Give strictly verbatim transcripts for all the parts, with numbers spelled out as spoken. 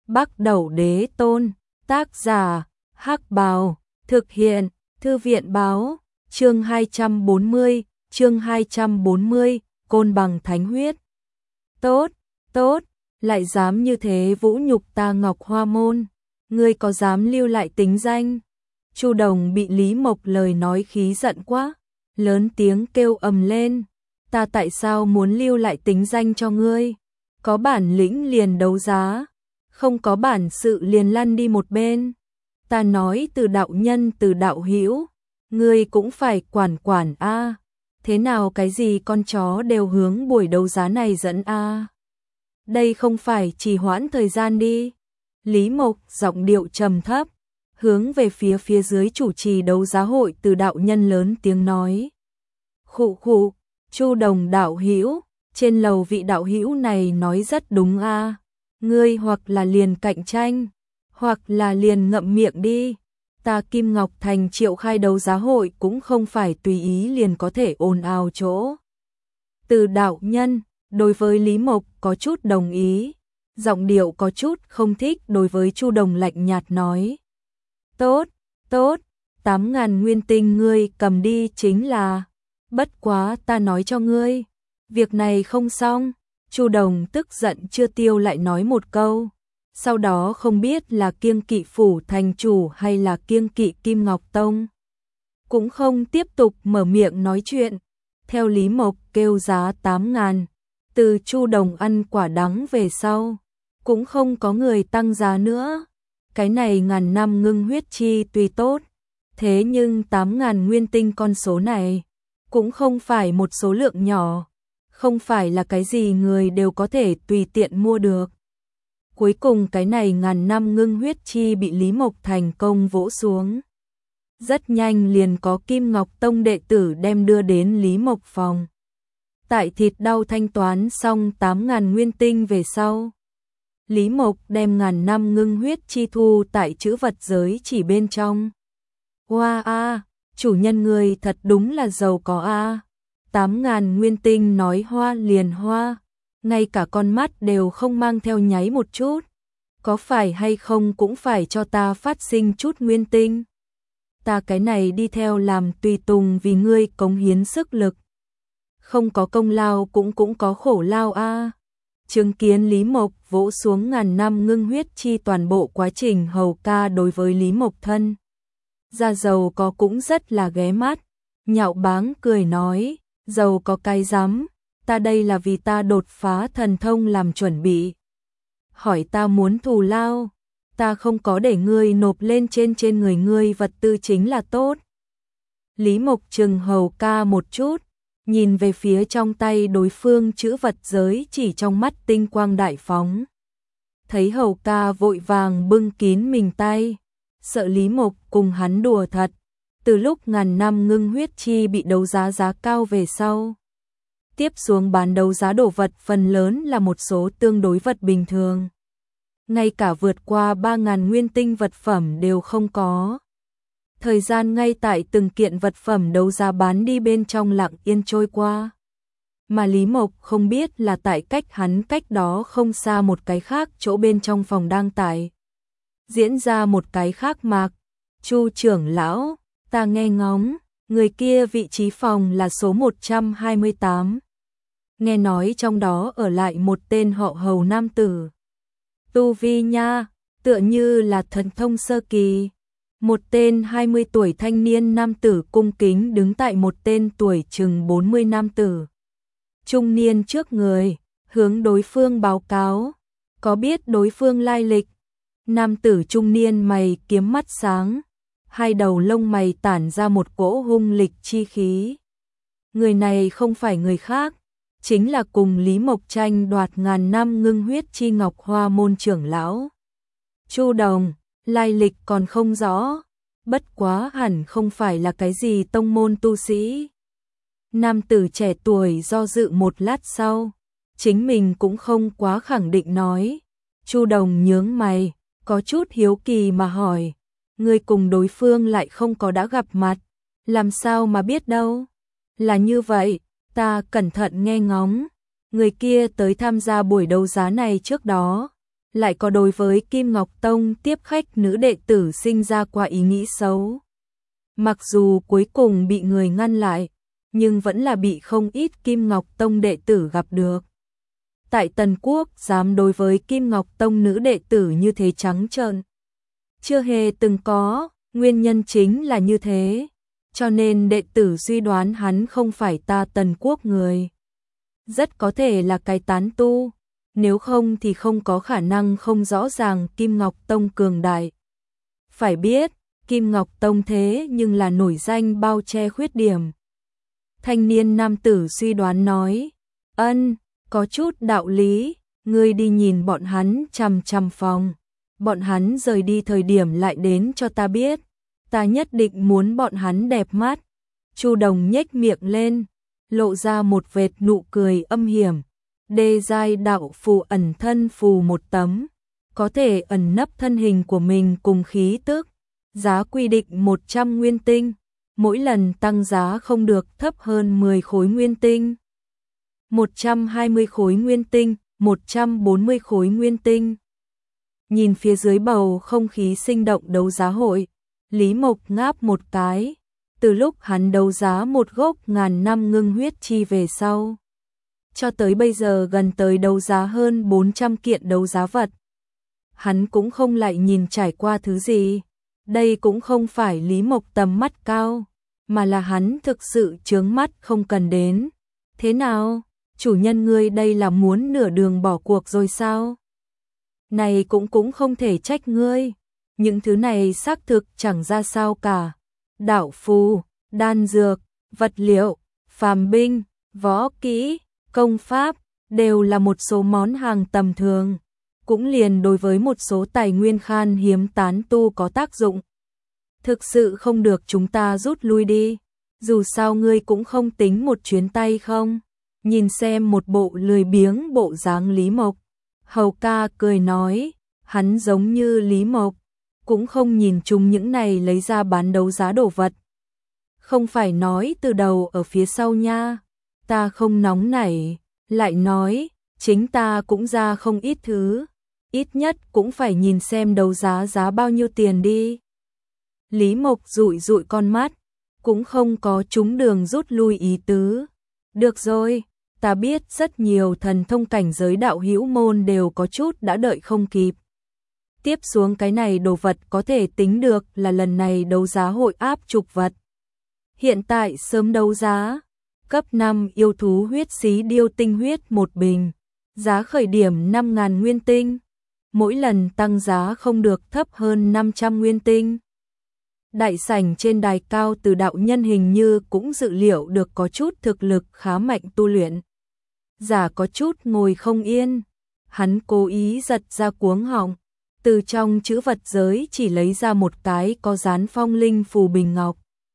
Bắc Đẩu Đế Tôn, tác giả, Hắc Bào, thực hiện, Thư viện Báo, chương hai trăm bốn mươi, chương hai trăm bốn mươi, Côn Bằng Thánh Huyết. Tốt, tốt, lại dám như thế vũ nhục ta Ngọc Hoa Môn, ngươi có dám lưu lại tính danh? Chu Đồng bị Lý Mộc lời nói khí giận quá, lớn tiếng kêu ầm lên, ta tại sao muốn lưu lại tính danh cho ngươi? Có bản lĩnh liền đấu giá, không có bản sự liền lăn đi một bên. Ta nói từ đạo nhân từ đạo hữu, ngươi cũng phải quản quản a. Thế nào cái gì con chó đều hướng buổi đấu giá này dẫn a? Đây không phải trì hoãn thời gian đi. Lý Mộc giọng điệu trầm thấp, hướng về phía phía dưới chủ trì đấu giá hội từ đạo nhân lớn tiếng nói. Khụ khụ, Chu Đồng đạo hữu, trên lầu vị đạo hữu này nói rất đúng a. Ngươi hoặc là liền cạnh tranh, hoặc là liền ngậm miệng đi. Ta Kim Ngọc Thành triệu khai đấu giá hội cũng không phải tùy ý liền có thể ồn ào chỗ. Từ đạo nhân, đối với Lý Mộc có chút đồng ý, giọng điệu có chút không thích đối với Chu Đồng lạnh nhạt nói. Tốt, tốt, tám ngàn nguyên tinh ngươi cầm đi chính là, bất quá ta nói cho ngươi, việc này không xong. Chu Đồng tức giận chưa tiêu lại nói một câu, sau đó không biết là kiêng kỵ phủ thành chủ hay là kiêng kỵ Kim Ngọc Tông, cũng không tiếp tục mở miệng nói chuyện. Theo Lý Mộc kêu giá tám ngàn, từ Chu Đồng ăn quả đắng về sau, cũng không có người tăng giá nữa. Cái này ngàn năm ngưng huyết chi tuy tốt, thế nhưng tám ngàn nguyên tinh con số này, cũng không phải một số lượng nhỏ, không phải là cái gì người đều có thể tùy tiện mua được. Cuối cùng cái này ngàn năm ngưng huyết chi bị Lý Mộc thành công vỗ xuống. Rất nhanh liền có Kim Ngọc Tông đệ tử đem đưa đến Lý Mộc phòng. Tại thịt đau thanh toán xong tám ngàn nguyên tinh về sau, Lý Mộc đem ngàn năm ngưng huyết chi thu tại chữ vật giới chỉ bên trong. Hoa a, chủ nhân người thật đúng là giàu có a. Tám ngàn nguyên tinh nói hoa liền hoa, ngay cả con mắt đều không mang theo nháy một chút. Có phải hay không cũng phải cho ta phát sinh chút nguyên tinh. Ta cái này đi theo làm tùy tùng vì ngươi cống hiến sức lực. Không có công lao cũng cũng có khổ lao a. Chứng kiến Lý Mộc vỗ xuống ngàn năm ngưng huyết chi toàn bộ quá trình hầu ca đối với Lý Mộc thân. Gia giàu có cũng rất là ghé mắt, nhạo báng cười nói, giàu có cái rắm, ta đây là vì ta đột phá thần thông làm chuẩn bị. Hỏi ta muốn thù lao, ta không có để ngươi nộp lên trên trên người ngươi vật tư chính là tốt. Lý Mộc chừng hầu ca một chút, nhìn về phía trong tay đối phương chữ vật giới chỉ trong mắt tinh quang đại phóng. Thấy hầu ca vội vàng bưng kín mình tay, sợ Lý Mộc cùng hắn đùa thật. Từ lúc ngàn năm ngưng huyết chi bị đấu giá giá cao về sau, tiếp xuống bán đấu giá đồ vật phần lớn là một số tương đối vật bình thường. Ngay cả vượt qua ba ngàn nguyên tinh vật phẩm đều không có. Thời gian ngay tại từng kiện vật phẩm đấu giá bán đi bên trong lặng yên trôi qua. Mà Lý Mộc không biết là tại cách hắn cách đó không xa một cái khác chỗ bên trong phòng đang tại diễn ra một cái khác mạc. Chu trưởng lão, ta nghe ngóng, người kia vị trí phòng là số một trăm hai mươi tám. Nghe nói trong đó ở lại một tên họ Hầu nam tử. Tu vi nha, tựa như là thần thông sơ kỳ. Một tên hai mươi tuổi thanh niên nam tử cung kính đứng tại một tên tuổi chừng bốn mươi nam tử trung niên trước người, hướng đối phương báo cáo, có biết đối phương lai lịch. Nam tử trung niên mày kiếm mắt sáng, hai đầu lông mày tản ra một cỗ hung lịch chi khí. Người này không phải người khác, chính là cùng Lý Mộc tranh đoạt ngàn năm ngưng huyết chi Ngọc Hoa môn trưởng lão Chu Đồng. Lai lịch còn không rõ, bất quá hẳn không phải là cái gì tông môn tu sĩ. Nam tử trẻ tuổi do dự một lát sau, chính mình cũng không quá khẳng định nói. Chu Đồng nhướng mày, có chút hiếu kỳ mà hỏi, người cùng đối phương lại không có đã gặp mặt, làm sao mà biết đâu? Là như vậy, ta cẩn thận nghe ngóng, người kia tới tham gia buổi đấu giá này trước đó, lại có đối với Kim Ngọc Tông tiếp khách nữ đệ tử sinh ra qua ý nghĩ xấu. Mặc dù cuối cùng bị người ngăn lại, nhưng vẫn là bị không ít Kim Ngọc Tông đệ tử gặp được. Tại Tần Quốc dám đối với Kim Ngọc Tông nữ đệ tử như thế trắng trợn, chưa hề từng có, nguyên nhân chính là như thế, cho nên đệ tử suy đoán hắn không phải ta Tần Quốc người. Rất có thể là cái tán tu, nếu không thì không có khả năng không rõ ràng Kim Ngọc Tông cường đại. Phải biết, Kim Ngọc Tông thế nhưng là nổi danh bao che khuyết điểm. Thanh niên nam tử suy đoán nói, ân, có chút đạo lý, ngươi đi nhìn bọn hắn chằm chằm phòng. Bọn hắn rời đi thời điểm lại đến cho ta biết, ta nhất định muốn bọn hắn đẹp mắt. Chu Đồng nhếch miệng lên, lộ ra một vệt nụ cười âm hiểm. Đê giai đạo phù ẩn thân phù một tấm, có thể ẩn nấp thân hình của mình cùng khí tức. Giá quy định một trăm nguyên tinh, mỗi lần tăng giá không được thấp hơn mười khối nguyên tinh. một trăm hai mươi khối nguyên tinh, một trăm bốn mươi khối nguyên tinh. Nhìn phía dưới bầu không khí sinh động đấu giá hội, Lý Mộc ngáp một cái, từ lúc hắn đấu giá một gốc ngàn năm ngưng huyết chi về sau. Cho tới bây giờ gần tới đấu giá hơn bốn trăm kiện đấu giá vật. Hắn cũng không lại nhìn trải qua thứ gì, đây cũng không phải Lý Mộc tầm mắt cao, mà là hắn thực sự chướng mắt không cần đến. Thế nào, chủ nhân ngươi đây là muốn nửa đường bỏ cuộc rồi sao? Này cũng cũng không thể trách ngươi, những thứ này xác thực chẳng ra sao cả. Đạo phù, đan dược, vật liệu, phàm binh, võ kỹ, công pháp, đều là một số món hàng tầm thường, cũng liền đối với một số tài nguyên khan hiếm tán tu có tác dụng. Thực sự không được chúng ta rút lui đi, dù sao ngươi cũng không tính một chuyến tay không? Nhìn xem một bộ lười biếng bộ dáng Lý Mộc, Hầu ca cười nói, hắn giống như Lý Mộc, cũng không nhìn chung những này lấy ra bán đấu giá đồ vật. Không phải nói từ đầu ở phía sau nha, ta không nóng nảy, lại nói, chính ta cũng ra không ít thứ, ít nhất cũng phải nhìn xem đấu giá giá bao nhiêu tiền đi. Lý Mộc dụi dụi con mắt, cũng không có trúng đường rút lui ý tứ. Được rồi, ta biết rất nhiều thần thông cảnh giới đạo hữu môn đều có chút đã đợi không kịp. Tiếp xuống cái này đồ vật có thể tính được là lần này đấu giá hội áp trục vật. Hiện tại sớm đấu giá, cấp năm yêu thú huyết xí điêu tinh huyết một bình, giá khởi điểm năm nghìn nguyên tinh, mỗi lần tăng giá không được thấp hơn năm trăm nguyên tinh. Đại sảnh trên đài cao Từ đạo nhân hình như cũng dự liệu được có chút thực lực khá mạnh tu luyện. Giả có chút ngồi không yên, hắn cố ý giật ra cuống họng, từ trong chữ vật giới chỉ lấy ra một cái có dán phong linh phù bình ngọc.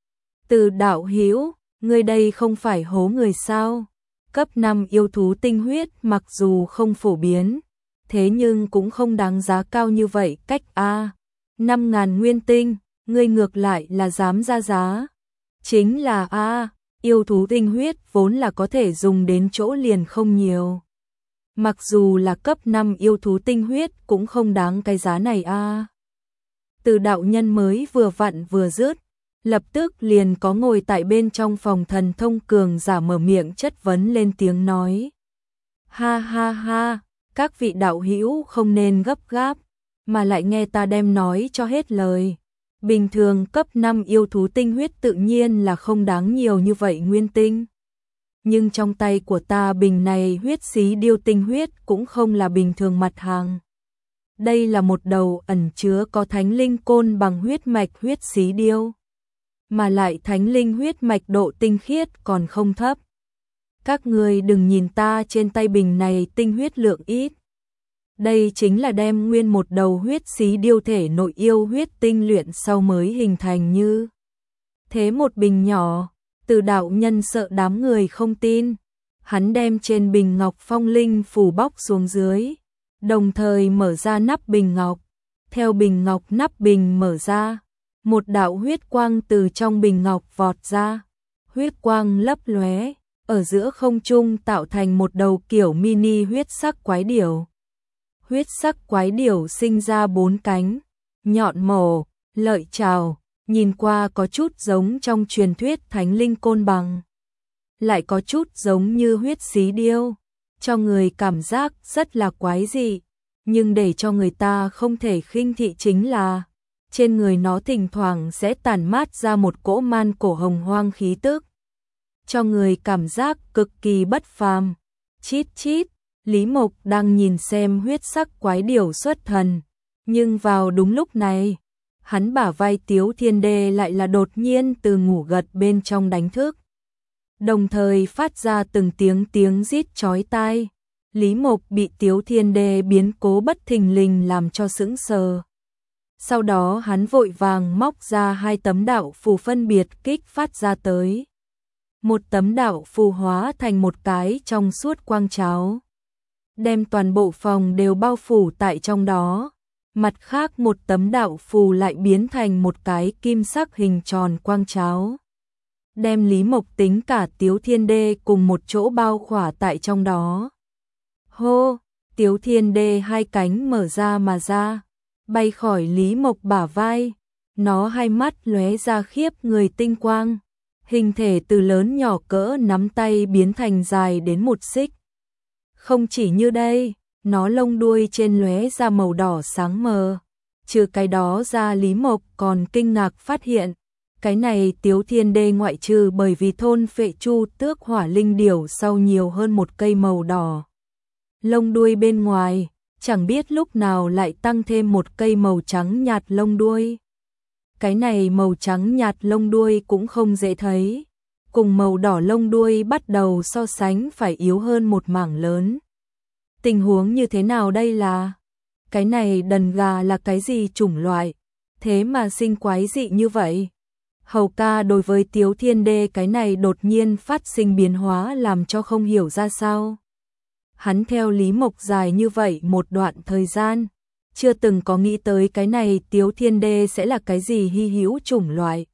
Từ đạo hữu, ngươi đây không phải hố người sao? Cấp năm yêu thú tinh huyết mặc dù không phổ biến, thế nhưng cũng không đáng giá cao như vậy cách a. năm nghìn nguyên tinh, ngươi ngược lại là dám ra giá. Chính là a, yêu thú tinh huyết vốn là có thể dùng đến chỗ liền không nhiều. Mặc dù là cấp năm yêu thú tinh huyết cũng không đáng cái giá này a. Từ đạo nhân mới vừa vặn vừa dứt, lập tức liền có ngồi tại bên trong phòng thần thông cường giả mở miệng chất vấn lên tiếng nói. Ha ha ha, các vị đạo hữu không nên gấp gáp, mà lại nghe ta đem nói cho hết lời. Bình thường cấp năm yêu thú tinh huyết tự nhiên là không đáng nhiều như vậy nguyên tinh. Nhưng trong tay của ta bình này huyết xí điêu tinh huyết cũng không là bình thường mặt hàng. Đây là một đầu ẩn chứa có thánh linh côn bằng huyết mạch huyết xí điêu. Mà lại thánh linh huyết mạch độ tinh khiết còn không thấp. Các người đừng nhìn ta trên tay bình này tinh huyết lượng ít. Đây chính là đem nguyên một đầu huyết xí điêu thể nội yêu huyết tinh luyện sau mới hình thành như. Thế một bình nhỏ, Từ đạo nhân sợ đám người không tin. Hắn đem trên bình ngọc phong linh phủ bóc xuống dưới, đồng thời mở ra nắp bình ngọc. Theo bình ngọc nắp bình mở ra, một đạo huyết quang từ trong bình ngọc vọt ra. Huyết quang lấp lóe, ở giữa không trung tạo thành một đầu kiểu mini huyết sắc quái điểu. huyết sắc quái điểu sinh ra bốn cánh, nhọn mổ, lợi trào, nhìn qua có chút giống trong truyền thuyết thánh linh côn bằng. Lại có chút giống như huyết xí điêu, cho người cảm giác rất là quái dị, nhưng để cho người ta không thể khinh thị chính là trên người nó thỉnh thoảng sẽ tản mát ra một cỗ man cổ hồng hoang khí tức, cho người cảm giác cực kỳ bất phàm. Chít chít, Lý Mộc đang nhìn xem huyết sắc quái điểu xuất thần, nhưng vào đúng lúc này, hắn bả vai Tiếu Thiên Đê lại là đột nhiên từ ngủ gật bên trong đánh thức, đồng thời phát ra từng tiếng tiếng rít chói tai. Lý Mộc bị Tiếu Thiên Đê biến cố bất thình lình làm cho sững sờ. Sau đó hắn vội vàng móc ra hai tấm đạo phù phân biệt kích phát ra tới. Một tấm đạo phù hóa thành một cái trong suốt quang cháo, đem toàn bộ phòng đều bao phủ tại trong đó. Mặt khác một tấm đạo phù lại biến thành một cái kim sắc hình tròn quang cháo, đem Lý Mộc tính cả Tiếu Thiên Đê cùng một chỗ bao khỏa tại trong đó. Hô, Tiếu Thiên Đê hai cánh mở ra mà ra, bay khỏi Lý Mộc bả vai, nó hai mắt lóe ra khiếp người tinh quang, hình thể từ lớn nhỏ cỡ nắm tay biến thành dài đến một xích. Không chỉ như đây, nó lông đuôi trên lóe ra màu đỏ sáng mờ. Trừ cái đó ra, Lý Mộc còn kinh ngạc phát hiện, cái này Tiếu Thiên Đê ngoại trừ bởi vì thôn phệ chu tước hỏa linh điểu sau nhiều hơn một cây màu đỏ lông đuôi bên ngoài, chẳng biết lúc nào lại tăng thêm một cây màu trắng nhạt lông đuôi. Cái này màu trắng nhạt lông đuôi cũng không dễ thấy, cùng màu đỏ lông đuôi bắt đầu so sánh phải yếu hơn một mảng lớn. Tình huống như thế nào đây là? Cái này đần gà là cái gì chủng loại? Thế mà sinh quái dị như vậy? Hầu ca đối với Tiếu Thiên Đê cái này đột nhiên phát sinh biến hóa làm cho không hiểu ra sao. Hắn theo Lý Mộc dài như vậy một đoạn thời gian, chưa từng có nghĩ tới cái này Tiếu Thiên Đê sẽ là cái gì hy hữu chủng loại.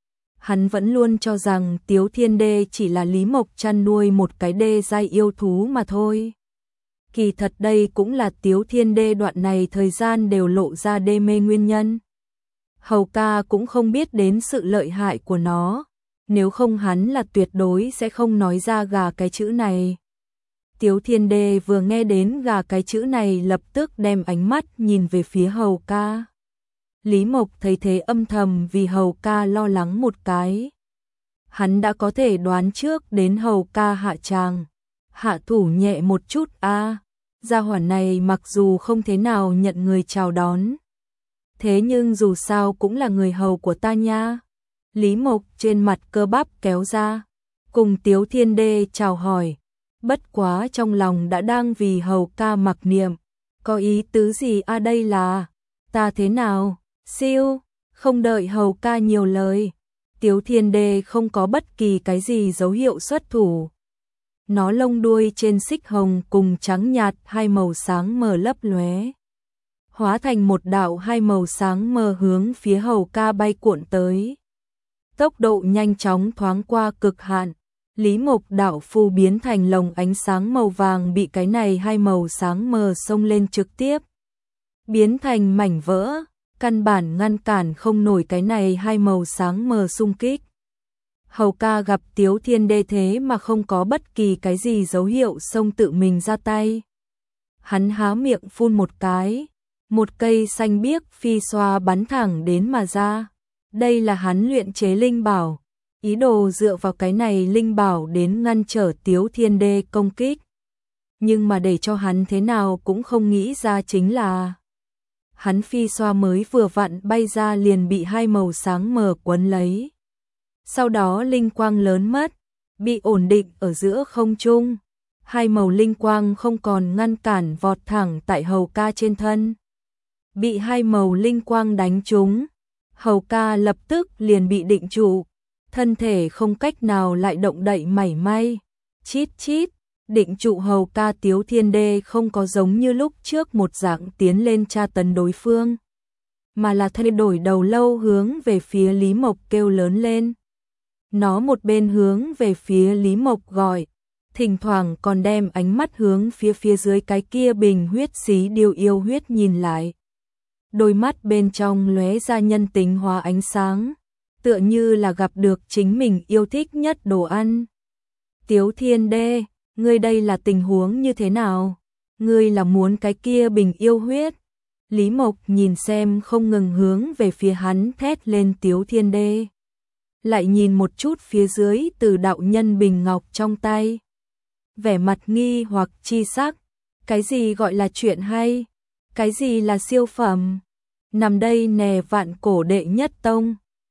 Hắn vẫn luôn cho rằng Tiếu Thiên Đê chỉ là Lý Mộc chăn nuôi một cái đê giai yêu thú mà thôi. Kỳ thật đây cũng là Tiếu Thiên Đê đoạn này thời gian đều lộ ra đê mê nguyên nhân. Hầu ca cũng không biết đến sự lợi hại của nó, nếu không hắn là tuyệt đối sẽ không nói ra gà cái chữ này. Tiếu Thiên Đê vừa nghe đến gà cái chữ này lập tức đem ánh mắt nhìn về phía hầu ca. Lý Mộc thấy thế âm thầm vì hầu ca lo lắng một cái. Hắn đã có thể đoán trước đến hầu ca hạ tràng, hạ thủ nhẹ một chút a. À, gia hỏa này mặc dù không thế nào nhận người chào đón, thế nhưng dù sao cũng là người hầu của ta nha. Lý Mộc trên mặt cơ bắp kéo ra, cùng Tiếu Thiên Đê chào hỏi, bất quá trong lòng đã đang vì hầu ca mặc niệm, có ý tứ gì a à đây là, ta thế nào, siêu, không đợi hầu ca nhiều lời, Tiếu Thiên Đê không có bất kỳ cái gì dấu hiệu xuất thủ. Nó lông đuôi trên xích hồng cùng trắng nhạt hai màu sáng mờ lấp lóe, hóa thành một đạo hai màu sáng mờ hướng phía hầu ca bay cuộn tới. Tốc độ nhanh chóng thoáng qua cực hạn, Lý Mộc đạo phù biến thành lồng ánh sáng màu vàng bị cái này hai màu sáng mờ xông lên trực tiếp, biến thành mảnh vỡ, căn bản ngăn cản không nổi cái này hai màu sáng mờ xung kích. Hầu ca gặp Tiếu Thiên Đê thế mà không có bất kỳ cái gì dấu hiệu xông tự mình ra tay. Hắn há miệng phun một cái, một cây xanh biếc phi xoa bắn thẳng đến mà ra. Đây là hắn luyện chế linh bảo, ý đồ dựa vào cái này linh bảo đến ngăn trở Tiếu Thiên Đê công kích. Nhưng mà để cho hắn thế nào cũng không nghĩ ra chính là hắn phi xoa mới vừa vặn bay ra liền bị hai màu sáng mờ quấn lấy. Sau đó linh quang lớn mất, bị ổn định ở giữa không trung. Hai màu linh quang không còn ngăn cản vọt thẳng tại hầu ca trên thân. Bị hai màu linh quang đánh trúng, hầu ca lập tức liền bị định trụ, thân thể không cách nào lại động đậy mảy may. Chít chít, định trụ hầu ca Tiếu Thiên Đê không có giống như lúc trước một dạng tiến lên tra tấn đối phương, mà là thay đổi đầu lâu hướng về phía Lý Mộc kêu lớn lên. Nó một bên hướng về phía Lý Mộc gọi, thỉnh thoảng còn đem ánh mắt hướng phía phía dưới cái kia bình huyết xí điêu yêu huyết nhìn lại. Đôi mắt bên trong lóe ra nhân tính hóa ánh sáng, tựa như là gặp được chính mình yêu thích nhất đồ ăn. Tiếu Thiên Đê, ngươi đây là tình huống như thế nào? Ngươi là muốn cái kia bình yêu huyết? Lý Mộc nhìn xem không ngừng hướng về phía hắn thét lên Tiếu Thiên Đê. Lại nhìn một chút phía dưới từ đạo nhân bình ngọc trong tay. Vẻ mặt nghi hoặc chi sắc, cái gì gọi là chuyện hay? Cái gì là siêu phẩm? Nằm đây nè vạn cổ đệ nhất tông,